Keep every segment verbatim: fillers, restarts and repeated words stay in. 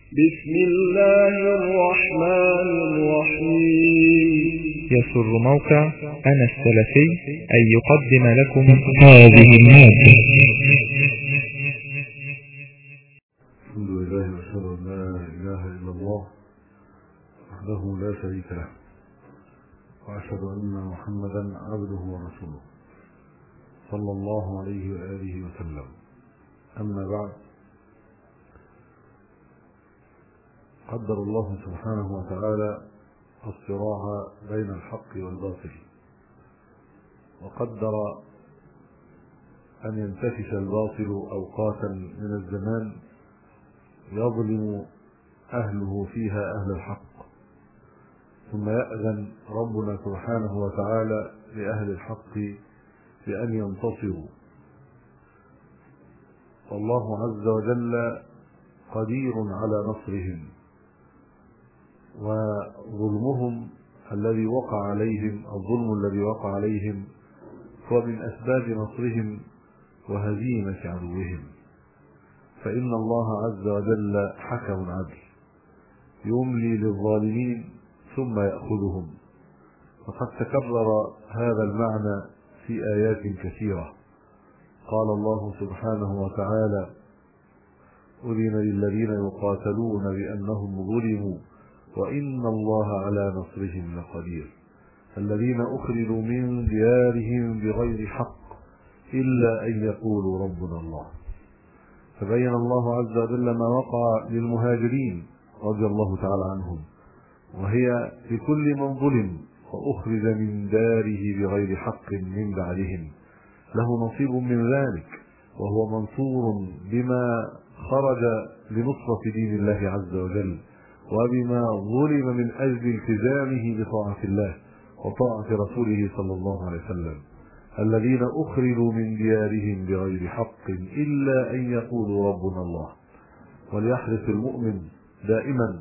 بسم الله الرحمن الرحيم. يسر موقع أنا السلفي أن يقدم لكم هذه المادة. الحمد لله وأشهد أن لا إله إلا الله وحده لا شريك له، وأشهد أن محمدا عبده ورسوله صلى الله عليه وآله وسلم. أما بعد، قدر الله سبحانه وتعالى الصراع بين الحق والباطل، وقدر أن ينتفش الباطل أوقاتا من الزمان يظلم أهله فيها أهل الحق، ثم يأذن ربنا سبحانه وتعالى لأهل الحق بأن ينتصروا، والله عز وجل قدير على نصرهم. وظلمهم الذي وقع عليهم، الظلم الذي وقع عليهم هو من أسباب نصرهم وهزيمة عدوهم، فإن الله عز وجل حكم عدل يملي للظالمين ثم يأخذهم. وقد تكرر هذا المعنى في آيات كثيرة. قال الله سبحانه وتعالى: أذن للذين يقاتلون بأنهم ظلموا وإن الله على نصرهم لقدير، الذين أخرجوا من ديارهم بغير حق إلا أن يقولوا ربنا الله. فبين الله عز وجل ما وقع للمهاجرين رضي الله تعالى عنهم، وهي لكل من ظلم وأخرج من داره بغير حق من بعدهم له نصيب من ذلك، وهو منصور بما خرج لنصرة دين الله عز وجل، وبما ظلم من أجل التزامه بطاعة الله وطاعة رسوله صلى الله عليه وسلم. الذين أخرجوا من ديارهم بغير حق إلا أن يقولوا ربنا الله. وليحرص المؤمن دائما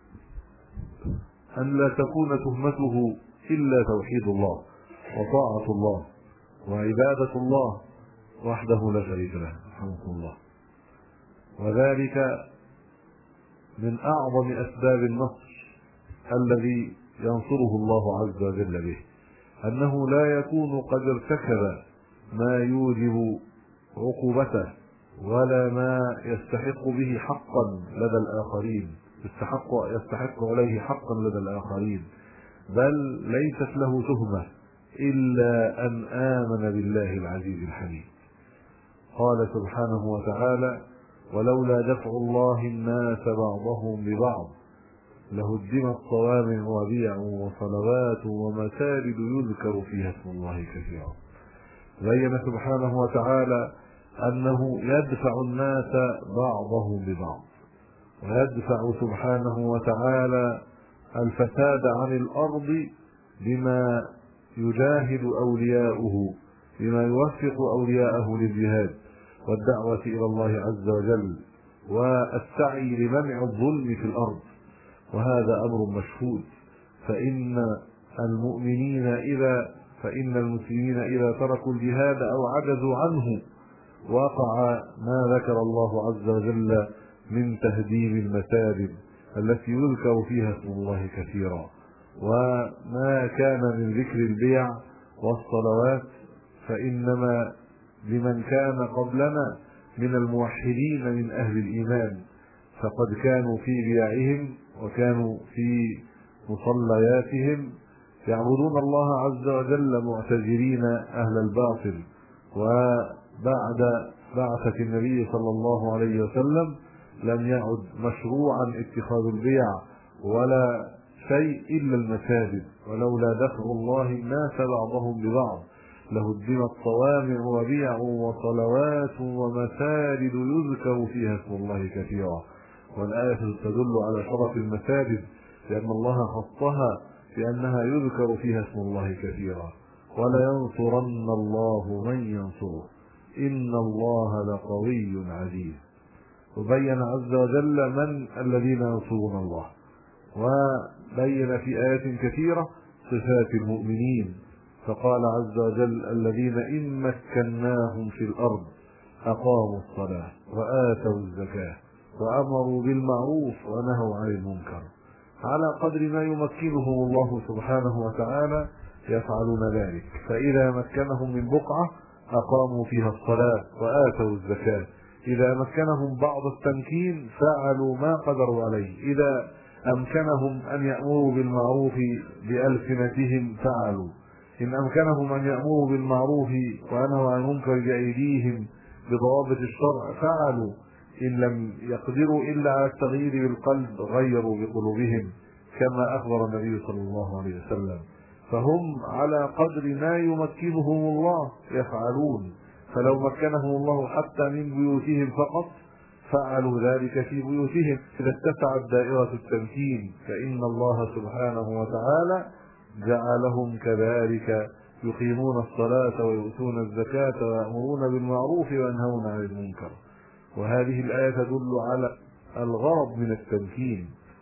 أن لا تكون تهمته إلا توحيد الله وطاعة الله وعبادة الله وحده لا شريك له، رحمه الله. وذلك من أعظم أسباب النصر الذي ينصره الله عز وجل به، أنه لا يكون قد ارتكب ما يوجب عقوبته ولا ما يستحق به حقا لدى الآخرين، يستحق, يستحق عليه حقا لدى الآخرين، بل ليست له تهمة إلا أن آمن بالله العزيز الحميد. قال سبحانه وتعالى: ولولا دفع الله الناس بعضهم ببعض لهدمت صوامع وبيع وصلوات ومساجد يذكر فيها اسم الله كثيرا. بين سبحانه وتعالى أنه يدفع الناس بعضهم ببعض، ويدفع سبحانه وتعالى الفساد عن الأرض بما يجاهد أولياؤه، بما يوفق أولياءه للجهاد والدعوة إلى الله عز وجل والسعي لمنع الظلم في الأرض. وهذا أمر مشهود، فإن المؤمنين إذا فإن المسلمين إذا تركوا الجهاد أو عجزوا عنه وقع ما ذكر الله عز وجل من تهديم المساجد التي يذكر فيها اسم الله كثيرا، وما كان من ذكر البيع والصلوات فإنما لمن كان قبلنا من الموحدين من أهل الإيمان، فقد كانوا في بيعهم وكانوا في مصلياتهم يعبدون الله عز وجل معتذرين أهل الباطل. وبعد بعثة النبي صلى الله عليه وسلم لم يعد مشروعا اتخاذ البيع ولا شيء إلا المساجد. ولولا دفع الله الناس بعضهم ببعض لهدمت صوامع وبيع وصلوات ومساجد يذكر فيها اسم الله كثيرا. والآية تدل على شرف المساجد لأن الله خصها بأنها يذكر فيها اسم الله كثيرا. ولينصرن الله من ينصره إن الله لقوي عزيز. وبين عز وجل من الذين ينصرون الله، وبين في آيات كثيرة صفات المؤمنين، فقال عز وجل: الذين إن مكناهم في الأرض أقاموا الصلاة وآتوا الزكاة وأمروا بالمعروف ونهوا عن المنكر. على قدر ما يمكنهم الله سبحانه وتعالى يفعلون ذلك. فإذا مكنهم من بقعة أقاموا فيها الصلاة وآتوا الزكاة. إذا مكنهم بعض التمكين فعلوا ما قدروا عليه. إذا أمكنهم أن يأمروا بالمعروف بألسنتهم فعلوا. إن أمكنهم أن يأمروا بالمعروف وينهوا عن المنكر بأيديهم بضوابط الشرع فعلوا. إن لم يقدروا إلا على التغيير بالقلب غيروا بقلوبهم كما أخبر النبي صلى الله عليه وسلم. فهم على قدر ما يمكنهم الله يفعلون. فلو مكنهم الله حتى من بيوتهم فقط فعلوا ذلك في بيوتهم. إذا اتسعت دائرة التمكين فإن الله سبحانه وتعالى جعلهم كذلك يقيمون الصلاة ويؤتون الزكاة ويأمرون بالمعروف وينهون عن المنكر. وهذه الآية تدل على الغرض من التمكين.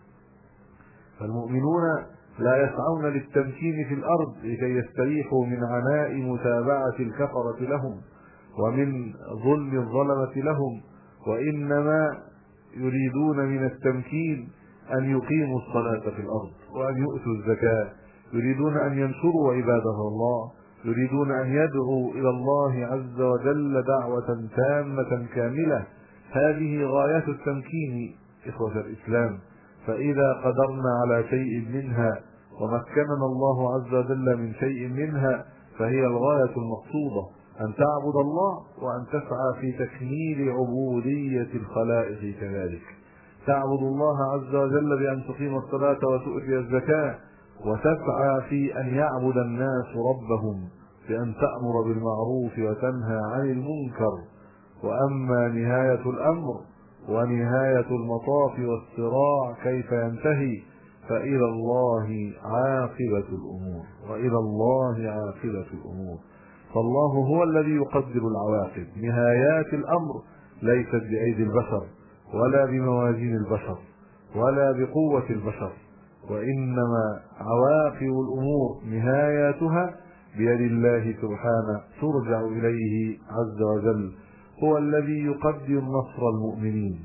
فالمؤمنون لا يسعون للتمكين في الأرض لكي يستريحوا من عناء متابعة الكفرة لهم ومن ظلم الظلمة لهم، وإنما يريدون من التمكين أن يقيموا الصلاة في الأرض وأن يؤتوا الزكاة. يريدون أن ينشروا عبادة الله، يريدون أن يدعوا إلى الله عز وجل دعوة تامة كاملة. هذه غاية التمكين إخوة الإسلام. فإذا قدرنا على شيء منها ومكننا الله عز وجل من شيء منها فهي الغاية المقصودة، أن تعبد الله وأن تسعى في تكميل عبودية الخلائق كذلك. تعبد الله عز وجل بأن تقيم الصلاة وتؤتي الزكاة، وتسعى في أن يعبد الناس ربهم بأن تأمر بالمعروف وتنهى عن المنكر. وأما نهاية الأمر ونهاية المطاف والصراع كيف ينتهي فإلى الله عاقبة الأمور، وإلى الله عاقبة الأمور. فالله هو الذي يقدر العواقب. نهايات الأمر ليست بأيدي البشر ولا بموازين البشر ولا بقوة البشر، وإنما عواقب الأمور نهاياتها بيد الله سبحانه ترجع إليه عز وجل. هو الذي يقدر نصر المؤمنين.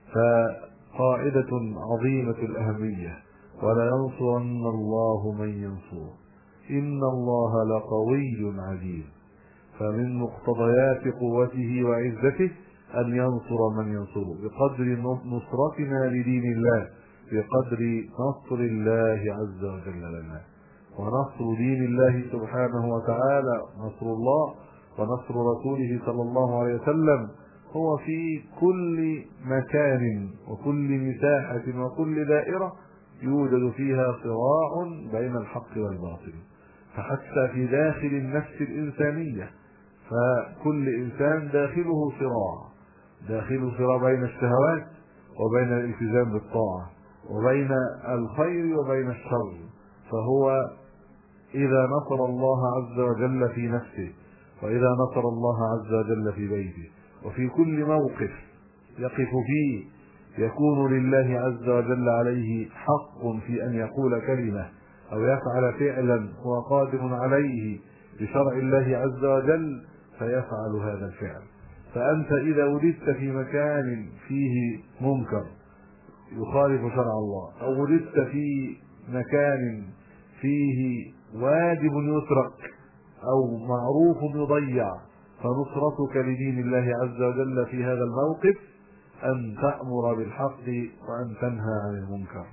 فقاعدة عظيمة الأهمية: ولا ينصرن الله من ينصره إن الله لقوي عزيز. فمن مقتضيات قوته وعزته أن ينصر من ينصره بقدر نصرتنا لدين الله، بقدر نصر الله عز وجل لنا. ونصر دين الله سبحانه وتعالى، نصر الله ونصر رسوله صلى الله عليه وسلم هو في كل مكان وكل مساحة وكل دائرة يوجد فيها صراع بين الحق والباطل. فحتى في داخل النفس الإنسانية فكل إنسان داخله صراع، داخله صراع بين الشهوات وبين الالتزام بالطاعة وبين الخير وبين الشر. فهو إذا نصر الله عز وجل في نفسه، وإذا نصر الله عز وجل في بيته، وفي كل موقف يقف فيه يكون لله عز وجل عليه حق في أن يقول كلمة أو يفعل فعلا هو قادر عليه بشرع الله عز وجل فيفعل هذا الفعل. فأنت إذا وجدت في مكان فيه منكر يخالف شرع الله، أو وجدت في مكان فيه واجب يترك أو معروف يضيع، فنصرتك لدين الله عز وجل في هذا الموقف أن تأمر بالحق وأن تنهى عن المنكر.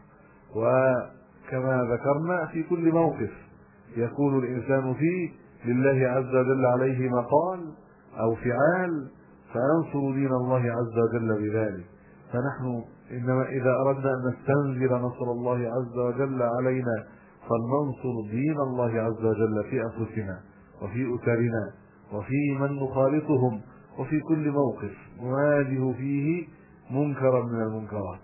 وكما ذكرنا في كل موقف يكون الإنسان فيه لله عز وجل عليه مقال أو فعال فينصر دين الله عز وجل بذلك. فنحن إنما إذا أردنا أن نستنزل نصر الله عز وجل علينا فلننصر دين الله عز وجل في أنفسنا وفي أسرنا وفي من نخالطهم، وفي كل موقف نواجه فيه منكرا من المنكرات.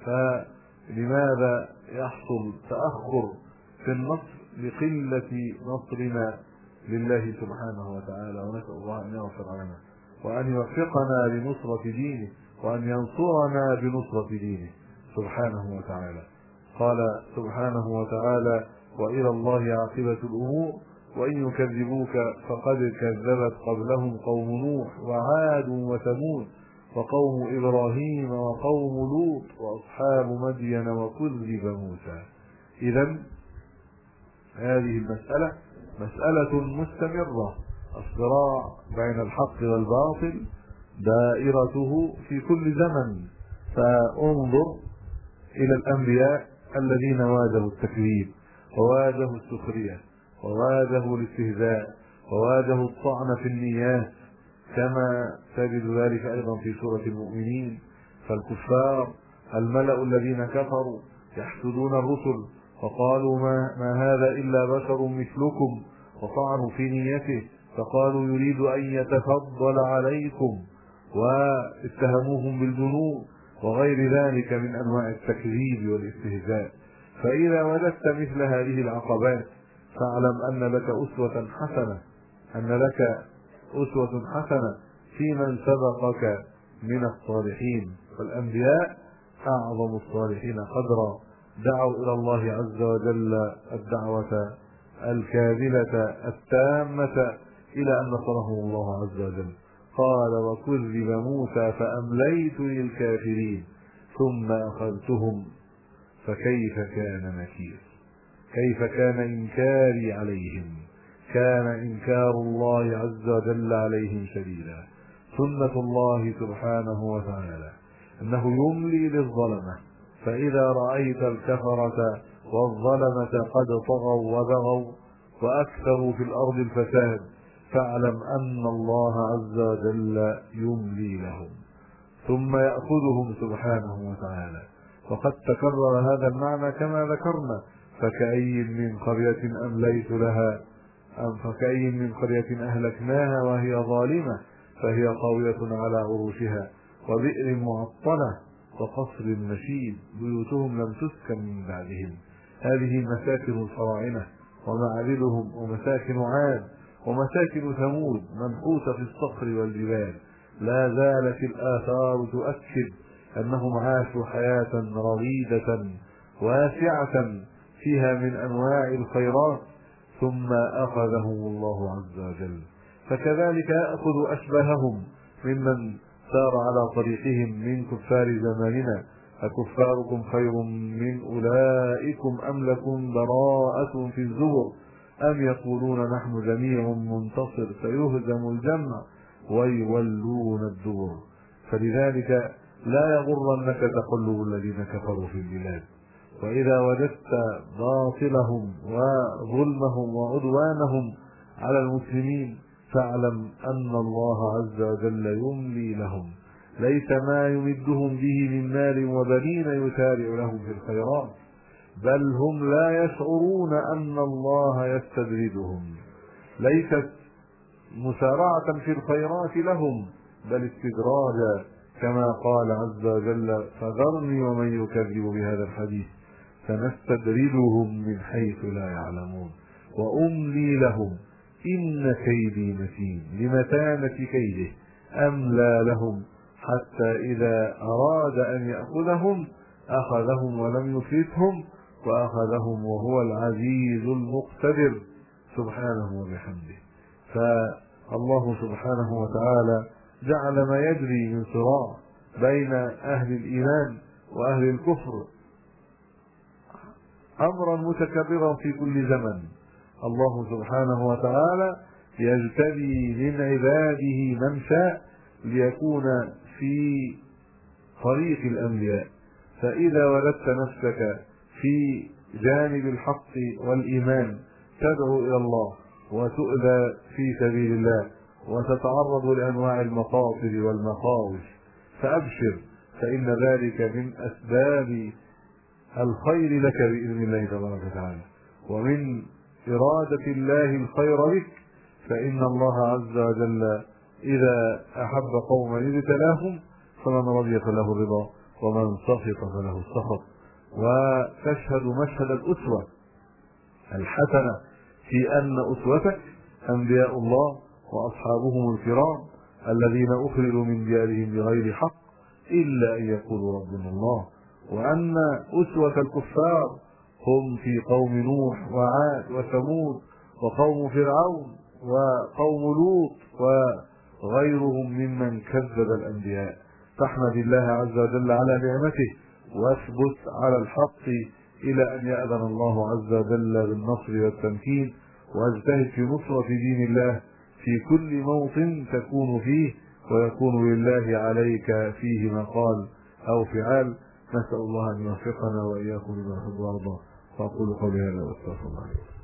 فلماذا يحصل تأخر في النصر؟ لقلة نصرنا لله سبحانه وتعالى. ونسأل الله أن يغفر لنا وأن يوفقنا لنصرة دينه وأن ينصرنا بنصرة دينه سبحانه وتعالى. قال سبحانه وتعالى: وإلى الله عاقبة الأمور وإن يكذبوك فقد كذبت قبلهم قوم نوح وعاد وثمود وقوم إبراهيم وقوم لوط وأصحاب مدين وكذب موسى. إذن هذه المسألة مسألة مستمرة، الصراع بين الحق والباطل دائرته في كل زمن. فانظر إلى الأنبياء الذين واجهوا التكذيب وواجهوا السخرية وواجهوا الاستهزاء وواجهوا الطعن في النيات، كما تجد ذلك أيضا في سورة المؤمنين. فالكفار الملأ الذين كفروا يحسدون الرسل وقالوا ما, ما هذا إلا بشر مثلكم، وطعنوا في نيته فقالوا يريد أن يتفضل عليكم، واتهموهم بالجنون وغير ذلك من أنواع التكذيب والاستهزاء. فإذا وجدت مثل هذه العقبات فاعلم أن لك أسوة حسنة أن لك أسوة حسنة في من سبقك من الصالحين. والأنبياء أعظم الصالحين قدرا، دعوا إلى الله عز وجل الدعوة الكاملة التامة إلى أن نصرهم الله عز وجل. قال وكذب موسى فأمليت للكافرين ثم أخذتهم فكيف كان نكير. كيف كان إنكاري عليهم؟ كان إنكار الله عز وجل عليهم شديدا. سنة الله سبحانه وتعالى أنه يملي للظلمة، فإذا رأيت الكفرة والظلمة قد طغوا وبغوا وأكثروا في الأرض الفساد فاعلم أن الله عز وجل يملي لهم ثم يأخذهم سبحانه وتعالى. وقد تكرر هذا المعنى كما ذكرنا، فكأي من قرية أمليت لها أم فكأي من قرية أهلكناها وهي ظالمة فهي قاوية على عروشها وبئر معطلة وقصر مشيد بيوتهم لم تسكن من بعدهم. هذه مساكن الفراعنة ومعابدهم ومساكن عاد ومساكن ثمود منحوتة في الصخر والجبال. لا زالت الآثار تؤكد أنهم عاشوا حياة رغيدة واسعة فيها من أنواع الخيرات ثم أخذهم الله عز وجل. فكذلك يأخذ أشباههم ممن سار على طريقهم من كفار زماننا. أكفاركم خير من أولئكم أم لكم براءة في الزبر أم يقولون نحن جميع منتصر سيهزم الجمع ويولون الدبر. فلذلك لا يغرنك تقلب الذين كفروا في البلاد. وإذا وجدت باطلهم وظلمهم وعدوانهم على المسلمين فاعلم أن الله عز وجل يملي لهم، ليس ما يمدهم به من مال وبنين يسارع لهم في الخيرات، بل هم لا يشعرون أن الله يستدرجهم. ليست مسارعة في الخيرات لهم بل استدراجا، كما قال عز وجل فذرني ومن يكذب بهذا الحديث سنستدرجهم من حيث لا يعلمون وأملي لهم إن كيدي متين. لمتانة كيده أملى لهم حتى إذا أراد أن يأخذهم أخذهم ولم يفلتهم وأخذهم وهو العزيز المقتدر سبحانه وبحمده. فالله سبحانه وتعالى جعل ما يجري من صراع بين أهل الإيمان وأهل الكفر أمرا متكررا في كل زمن. الله سبحانه وتعالى يجتبي من عباده من شاء ليكون في طريق الأنبياء. فإذا وجدت نفسك في جانب الحق والإيمان تدعو إلى الله وتؤذى في سبيل الله وتتعرض لأنواع المخاطر والمخاوف فأبشر، فإن ذلك من أسباب الخير لك بإذن الله تبارك وتعالى ومن إرادة الله الخير بك. فإن الله عز وجل إذا أحب قوما ابتلاهم فمن رضي فله الرضا ومن سخط فله السخط. وتشهد مشهد الأسوة الحسنة في أن أسوتك أنبياء الله وأصحابهم الكرام الذين أخرجوا من ديارهم بغير حق إلا أن يقولوا ربنا الله، وأن أسوة الكفار هم في قوم نوح وعاد وثمود وقوم فرعون وقوم لوط وغيرهم ممن كذب الأنبياء. فاحمد الله عز وجل على نعمته، واثبت على الحق إلى أن يأذن الله عز وجل بالنصر والتمكين، واجتهد في نصرة دين الله في كل موطن تكون فيه، ويكون لله عليك فيه مقال أو فعال. نسأل الله أن يوفقنا وإياكم لما يحب ويرضى. فأقول قولي هذا واستغفر الله.